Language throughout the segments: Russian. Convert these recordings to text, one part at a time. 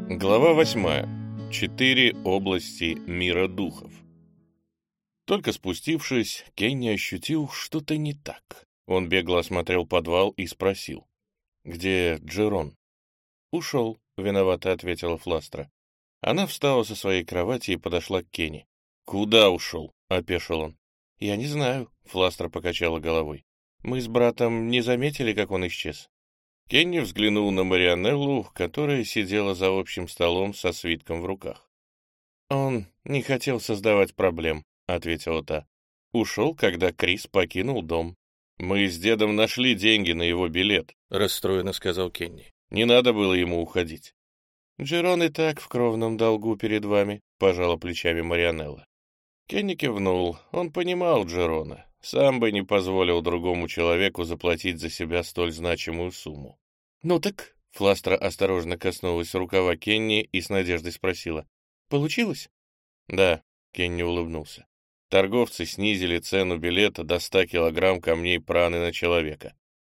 Глава 8. 4 области мира духов. Только спустившись, Кенни ощутил что-то не так. Он бегло осмотрел подвал и спросил: «Где Джерон?» «Ушел», — виновато ответила Фластра. Она встала со своей кровати и подошла к Кенни. «Куда ушел?» — опешил он. «Я не знаю», — Фластра покачала головой. «Мы с братом не заметили, как он исчез». Кенни взглянул на Марианеллу, которая сидела за общим столом со свитком в руках. «Он не хотел создавать проблем», — ответила та. «Ушел, когда Крис покинул дом». «Мы с дедом нашли деньги на его билет», — расстроенно сказал Кенни. «Не надо было ему уходить». «Джерон и так в кровном долгу перед вами», — пожала плечами Марианелла. Кенни кивнул. Он понимал Джерона. Сам бы не позволил другому человеку заплатить за себя столь значимую сумму. «Ну так?» — Фластра осторожно коснулась рукава Кенни и с надеждой спросила. «Получилось?» «Да», — Кенни улыбнулся. Торговцы снизили цену билета до 100 килограмм камней праны на человека.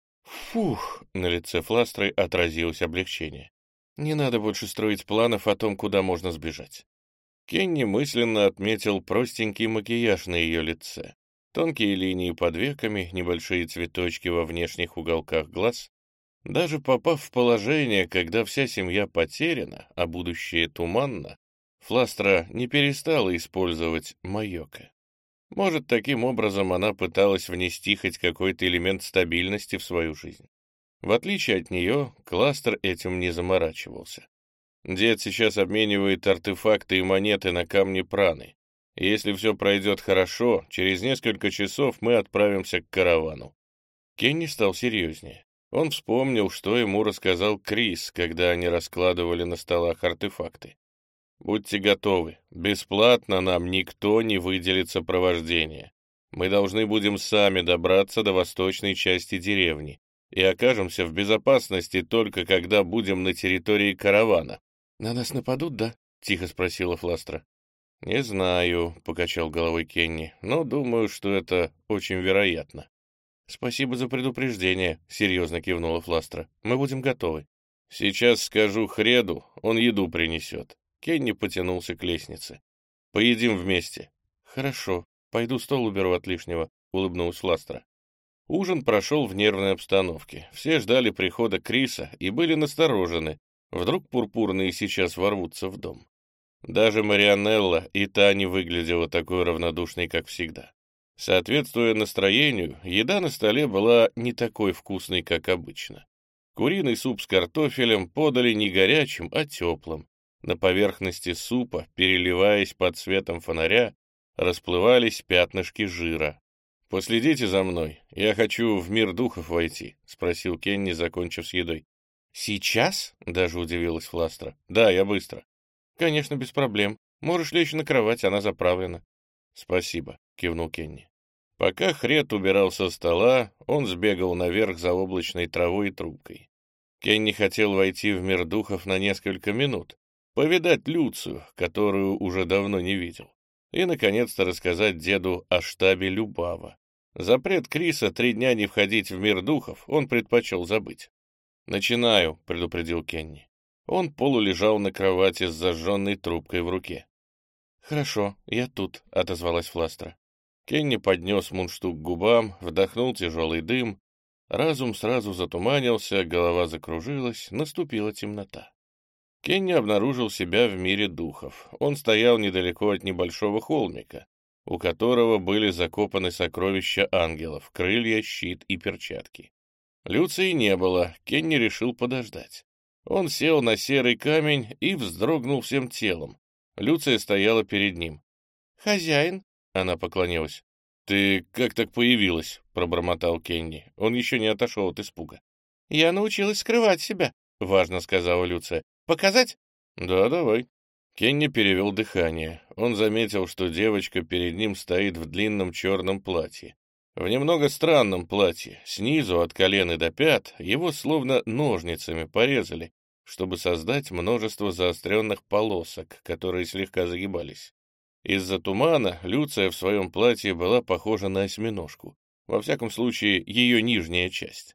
«Фух!» — на лице Фластры отразилось облегчение. «Не надо больше строить планов о том, куда можно сбежать». Кенни мысленно отметил простенький макияж на ее лице. Тонкие линии под веками, небольшие цветочки во внешних уголках глаз. Даже попав в положение, когда вся семья потеряна, а будущее туманно, Фластра не перестала использовать майока. Может, таким образом она пыталась внести хоть какой-то элемент стабильности в свою жизнь. В отличие от нее, Кластер этим не заморачивался. Дед сейчас обменивает артефакты и монеты на камни праны. Если все пройдет хорошо, через несколько часов мы отправимся к каравану. Кенни стал серьезнее. Он вспомнил, что ему рассказал Крис, когда они раскладывали на столах артефакты. «Будьте готовы, бесплатно нам никто не выделит сопровождение. Мы должны будем сами добраться до восточной части деревни и окажемся в безопасности только когда будем на территории каравана». «На нас нападут, да?» — тихо спросила Фластра. «Не знаю», — покачал головой Кенни, — «но думаю, что это очень вероятно». «Спасибо за предупреждение», — серьезно кивнула Фластра. «Мы будем готовы». «Сейчас скажу Хреду, он еду принесет». Кенни потянулся к лестнице. «Поедим вместе». «Хорошо, пойду стол уберу от лишнего», — улыбнулась Фластра. Ужин прошел в нервной обстановке. Все ждали прихода Криса и были насторожены. Вдруг пурпурные сейчас ворвутся в дом. Даже Марианелла и та не выглядела такой равнодушной, как всегда. Соответствуя настроению, еда на столе была не такой вкусной, как обычно. Куриный суп с картофелем подали не горячим, а теплым. На поверхности супа, переливаясь под светом фонаря, расплывались пятнышки жира. «Последите за мной, я хочу в мир духов войти», — спросил Кенни, закончив с едой. «Сейчас?» — даже удивилась Фластра. «Да, я быстро». «Конечно, без проблем. Можешь лечь на кровать, она заправлена». «Спасибо», — кивнул Кенни. Пока Хред убирал со стола, он сбегал наверх за облачной травой и трубкой. Кенни хотел войти в мир духов на несколько минут, повидать Люцию, которую уже давно не видел, и, наконец-то, рассказать деду о штабе Любава. Запрет Криса 3 дня не входить в мир духов он предпочел забыть. «Начинаю», — предупредил Кенни. Он полулежал на кровати с зажженной трубкой в руке. «Хорошо, я тут», — отозвалась Фластра. Кенни поднес мундштук к губам, вдохнул тяжелый дым. Разум сразу затуманился, голова закружилась, наступила темнота. Кенни обнаружил себя в мире духов. Он стоял недалеко от небольшого холмика, у которого были закопаны сокровища ангелов, крылья, щит и перчатки. Люции не было, Кенни решил подождать. Он сел на серый камень и вздрогнул всем телом. Люция стояла перед ним. «Хозяин?» — она поклонилась. «Ты как так появилась?» — пробормотал Кенни. Он еще не отошел от испуга. «Я научилась скрывать себя», — важно сказала Люция. «Показать?» «Да, давай». Кенни перевел дыхание. Он заметил, что девочка перед ним стоит в длинном черном платье. В немного странном платье, снизу от колен и до пят, его словно ножницами порезали, чтобы создать множество заостренных полосок, которые слегка загибались. Из-за тумана Люция в своем платье была похожа на осьминожку, во всяком случае, ее нижняя часть.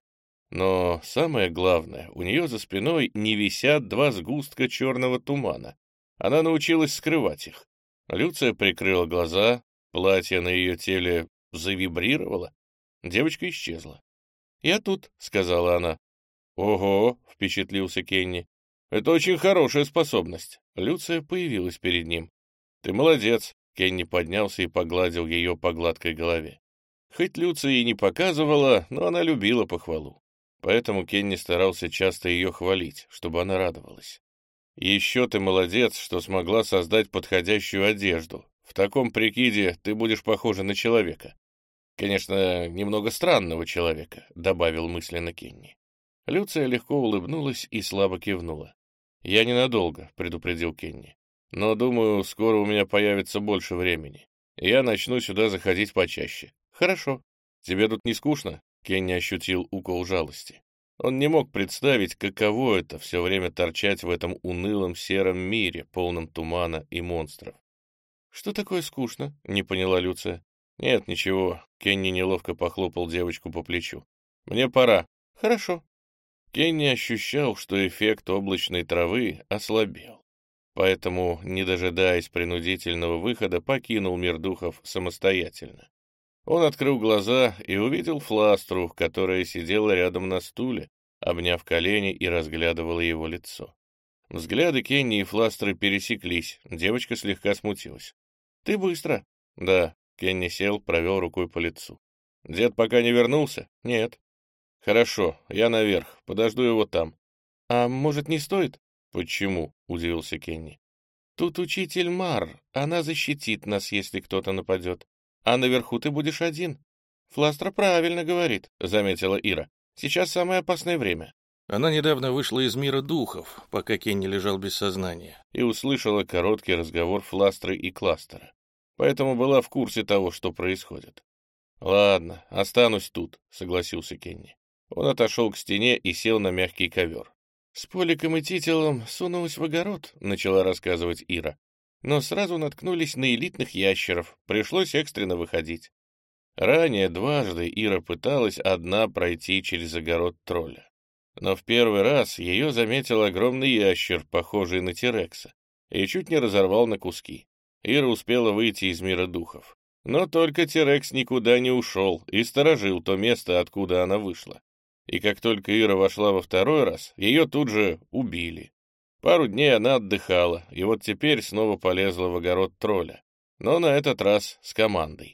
Но самое главное, у нее за спиной не висят два сгустка черного тумана. Она научилась скрывать их. Люция прикрыла глаза, платье на ее теле завибрировало. Девочка исчезла. «Я тут», — сказала она. «Ого», — впечатлился Кенни. «Это очень хорошая способность». Люция появилась перед ним. «Ты молодец», — Кенни поднялся и погладил ее по гладкой голове. Хоть Люция и не показывала, но она любила похвалу. Поэтому Кенни старался часто ее хвалить, чтобы она радовалась. «Еще ты молодец, что смогла создать подходящую одежду. В таком прикиде ты будешь похожа на человека. Конечно, немного странного человека», — добавил мысленно Кенни. Люция легко улыбнулась и слабо кивнула. «Я ненадолго», — предупредил Кенни. «Но, думаю, скоро у меня появится больше времени. Я начну сюда заходить почаще». «Хорошо. Тебе тут не скучно?» Кенни ощутил укол жалости. Он не мог представить, каково это все время торчать в этом унылом сером мире, полном тумана и монстров. «Что такое скучно?» — не поняла Люция. «Нет, ничего». Кенни неловко похлопал девочку по плечу. «Мне пора». «Хорошо». Кенни ощущал, что эффект облачной травы ослабел. Поэтому, не дожидаясь принудительного выхода, покинул мир духов самостоятельно. Он открыл глаза и увидел Фластру, которая сидела рядом на стуле, обняв колени и разглядывала его лицо. Взгляды Кенни и Фластры пересеклись, девочка слегка смутилась. «Ты быстро». «Да», — Кенни сел, провел рукой по лицу. «Дед пока не вернулся?» «Нет». «Хорошо, я наверх, подожду его там». «А может, не стоит?» «Почему?» — удивился Кенни. «Тут учитель Мар, она защитит нас, если кто-то нападет. А наверху ты будешь один». «Фластра правильно говорит», — заметила Ира. «Сейчас самое опасное время». Она недавно вышла из мира духов, пока Кенни лежал без сознания, и услышала короткий разговор Фластры и Кластера, поэтому была в курсе того, что происходит. «Ладно, останусь тут», — согласился Кенни. Он отошел к стене и сел на мягкий ковер. «С Поликом и Титилом сунулась в огород», — начала рассказывать Ира. «Но сразу наткнулись на элитных ящеров, пришлось экстренно выходить». Ранее дважды Ира пыталась одна пройти через огород тролля. Но в первый раз ее заметил огромный ящер, похожий на Тирекса, и чуть не разорвал на куски. Ира успела выйти из мира духов. Но только Тирекс никуда не ушел и сторожил то место, откуда она вышла. И как только Ира вошла во второй раз, ее тут же убили. Пару дней она отдыхала, и вот теперь снова полезла в огород тролля. Но на этот раз с командой.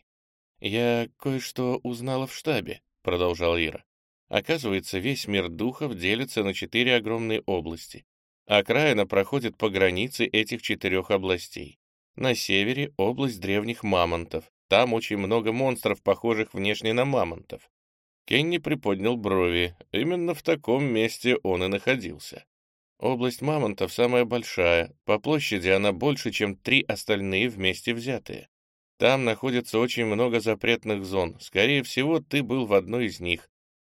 «Я кое-что узнала в штабе», — продолжала Ира. «Оказывается, весь мир духов делится на 4 огромные области. Окраина проходит по границе этих 4 областей. На севере — область древних мамонтов. Там очень много монстров, похожих внешне на мамонтов». Кенни приподнял брови. Именно в таком месте он и находился. Область мамонтов самая большая. По площади она больше, чем 3 остальные вместе взятые. Там находится очень много запретных зон. Скорее всего, ты был в одной из них.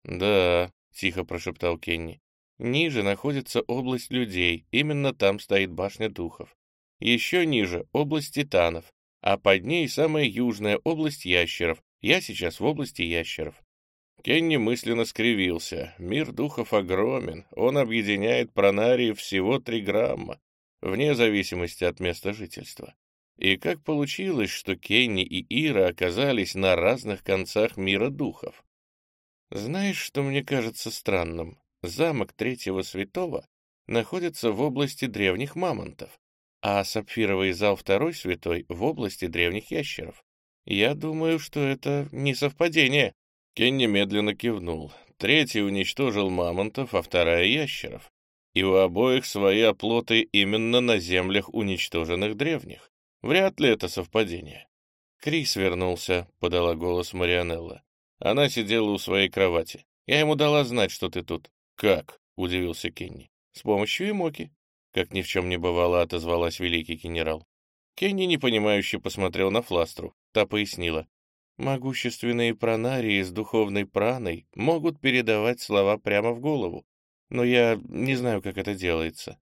«Да», — тихо прошептал Кенни. «Ниже находится область людей. Именно там стоит башня духов. Еще ниже — область титанов. А под ней самая южная область ящеров. Я сейчас в области ящеров». Кенни мысленно скривился. Мир духов огромен. Он объединяет пронариев всего 3 грамма, вне зависимости от места жительства. И как получилось, что Кенни и Ира оказались на разных концах мира духов? «Знаешь, что мне кажется странным? Замок Третьего Святого находится в области древних мамонтов, а сапфировый зал Второй Святой в области древних ящеров. Я думаю, что это не совпадение». Кенни медленно кивнул. Третий уничтожил мамонтов, а вторая — ящеров. И у обоих свои оплоты именно на землях уничтоженных древних. Вряд ли это совпадение. «Крис вернулся», — подала голос Марианелла. Она сидела у своей кровати. «Я ему дала знать, что ты тут». «Как?» — удивился Кенни. «С помощью Эмоки», — как ни в чем не бывало, отозвалась великий генерал. Кенни непонимающе посмотрел на Фластру. Та пояснила. «Могущественные пронарии с духовной праной могут передавать слова прямо в голову, но я не знаю, как это делается».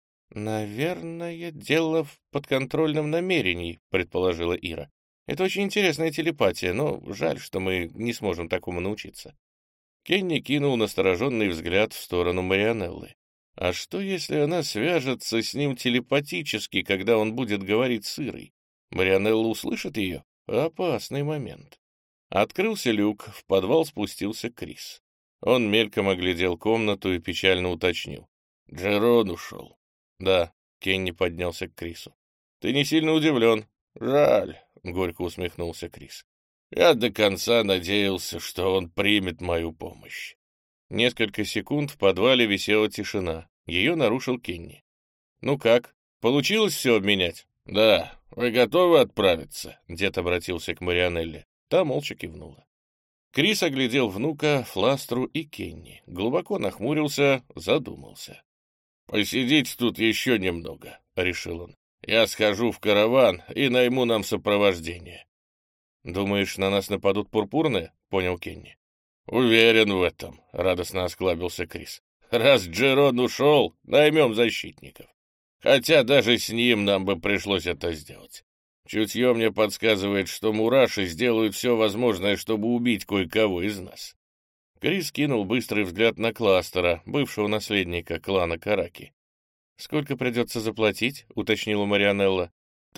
«Наверное, дело в подконтрольном намерении», — предположила Ира. «Это очень интересная телепатия, но жаль, что мы не сможем такому научиться». Кенни кинул настороженный взгляд в сторону Марианеллы. А что, если она свяжется с ним телепатически, когда он будет говорить с Ирой? Марианелла услышит ее? Опасный момент. Открылся люк, в подвал спустился Крис. Он мельком оглядел комнату и печально уточнил. «Джерон ушел». «Да», — Кенни поднялся к Крису. «Ты не сильно удивлен». «Жаль», — горько усмехнулся Крис. «Я до конца надеялся, что он примет мою помощь». Несколько секунд в подвале висела тишина. Ее нарушил Кенни. «Ну как, получилось все обменять?» «Да. Вы готовы отправиться?» Дед обратился к Марианелле. Та молча кивнула. Крис оглядел внука, Фластру и Кенни. Глубоко нахмурился, задумался. «Посидите тут еще немного», — решил он. «Я схожу в караван и найму нам сопровождение». «Думаешь, на нас нападут пурпурные?» — понял Кенни. «Уверен в этом», — радостно осклабился Крис. «Раз Джерон ушел, наймем защитников. Хотя даже с ним нам бы пришлось это сделать. Чутье мне подсказывает, что мураши сделают все возможное, чтобы убить кое-кого из нас». Крис кинул быстрый взгляд на Кластера, бывшего наследника клана Караки. «Сколько придется заплатить?» — уточнила Марианелла.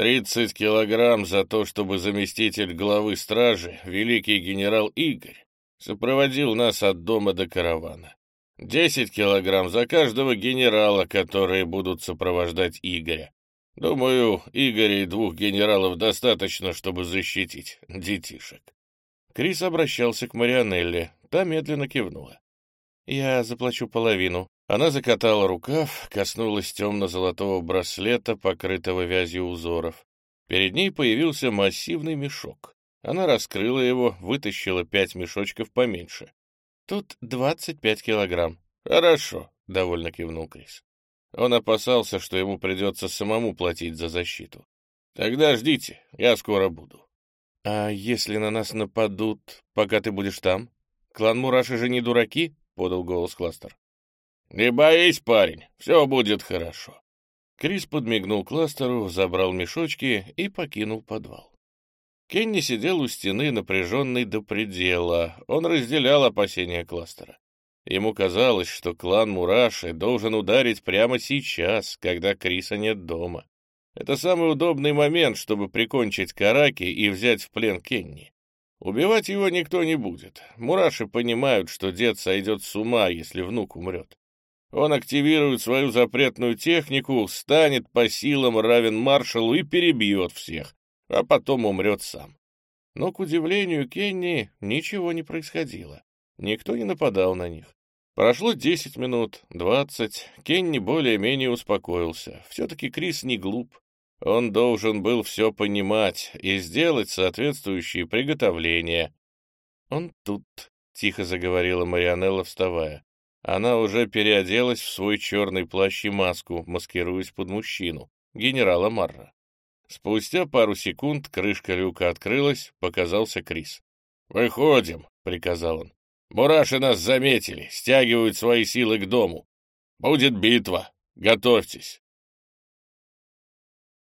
30 килограмм за то, чтобы заместитель главы стражи, великий генерал Игорь, сопроводил нас от дома до каравана. 10 килограмм за каждого генерала, которые будут сопровождать Игоря. Думаю, Игоря и 2 генералов достаточно, чтобы защитить детишек». Крис обращался к Марианелле, та медленно кивнула. «Я заплачу половину». Она закатала рукав, коснулась темно-золотого браслета, покрытого вязью узоров. Перед ней появился массивный мешок. Она раскрыла его, вытащила 5 мешочков поменьше. «Тут 25 килограмм». «Хорошо», — довольно кивнул Крис. Он опасался, что ему придется самому платить за защиту. «Тогда ждите, я скоро буду». «А если на нас нападут, пока ты будешь там? Клан Мураши же не дураки?» — подал голос Кластер. «Не боись, парень, все будет хорошо». Крис подмигнул Кластеру, забрал мешочки и покинул подвал. Кенни сидел у стены, напряженный до предела. Он разделял опасения Кластера. Ему казалось, что клан Мураши должен ударить прямо сейчас, когда Криса нет дома. Это самый удобный момент, чтобы прикончить Караки и взять в плен Кенни. Убивать его никто не будет. Мураши понимают, что дед сойдет с ума, если внук умрет. Он активирует свою запретную технику, станет по силам равен маршалу и перебьет всех, а потом умрет сам. Но, к удивлению Кенни, ничего не происходило. Никто не нападал на них. Прошло 10 минут, 20. Кенни более-менее успокоился. Все-таки Крис не глуп. Он должен был все понимать и сделать соответствующие приготовления. «Он тут», — тихо заговорила Марианелла, вставая. Она уже переоделась в свой черный плащ и маску, маскируясь под мужчину, генерала Марра. Спустя пару секунд крышка люка открылась, показался Крис. «Выходим», — приказал он. «Мураши нас заметили, стягивают свои силы к дому. Будет битва, готовьтесь».